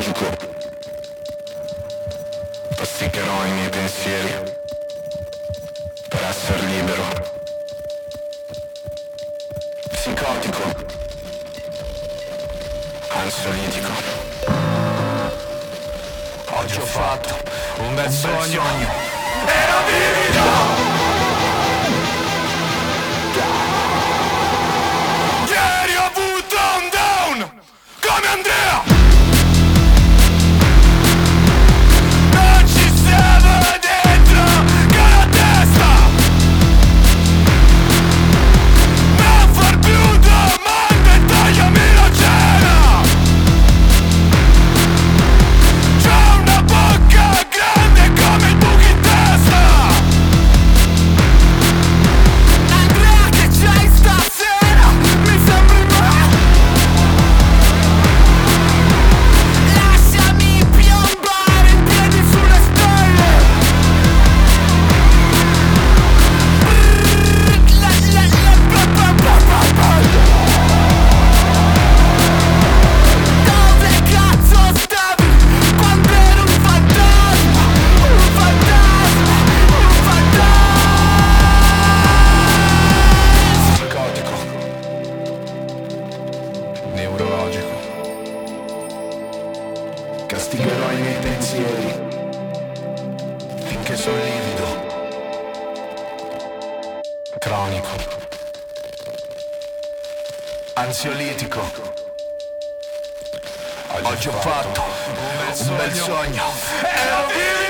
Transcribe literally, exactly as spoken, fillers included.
psicotico. Pasticcherò i miei pensieri per essere libero. Psicotico. Ansiolitico. Oggi ho fatto un bel sogno. Era vivido! Ieri ho avuto un down come Andrea. Non ci stavo dentro con la testa. Non far più domande, tagliami la cena. C'ho una bocca grande come il buco in testa. Andrea, che c'hai stasera? Mi sembri me. Lasciami piombare in piedi sulle stelle. Brrr, la, la, la, ba, ba, ba, ba, ba. Dove cazzo stavi quando ero un fantasma? Un fantasma, un fantasma. Psicotico. Neurologico. Castigherò i miei pensieri finché sono livido. Cronico. Ansiolitico. Oggi ho fatto un bel sogno. Ero vivo!